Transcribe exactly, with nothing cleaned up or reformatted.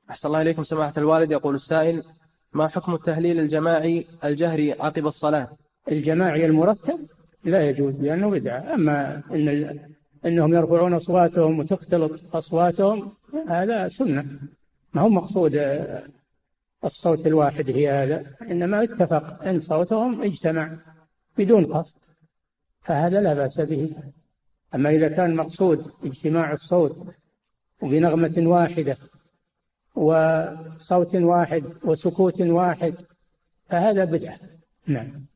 أحسن الله إليكم سماحة الوالد. يقول السائل: ما حكم التهليل الجماعي الجهري عقب الصلاة؟ الجماعي المرتب لا يجوز لأنه بدعة. أما إن ال... إنهم يرفعون أصواتهم وتختلط أصواتهم هذا سنة، ما هو مقصود الصوت الواحد هي هذا، إنما اتفق إن صوتهم اجتمع بدون قصد فهذا لا بأس به. أما إذا كان مقصود اجتماع الصوت وبنغمة واحدة وصوت واحد وسكوت واحد فهذا بدعة. نعم.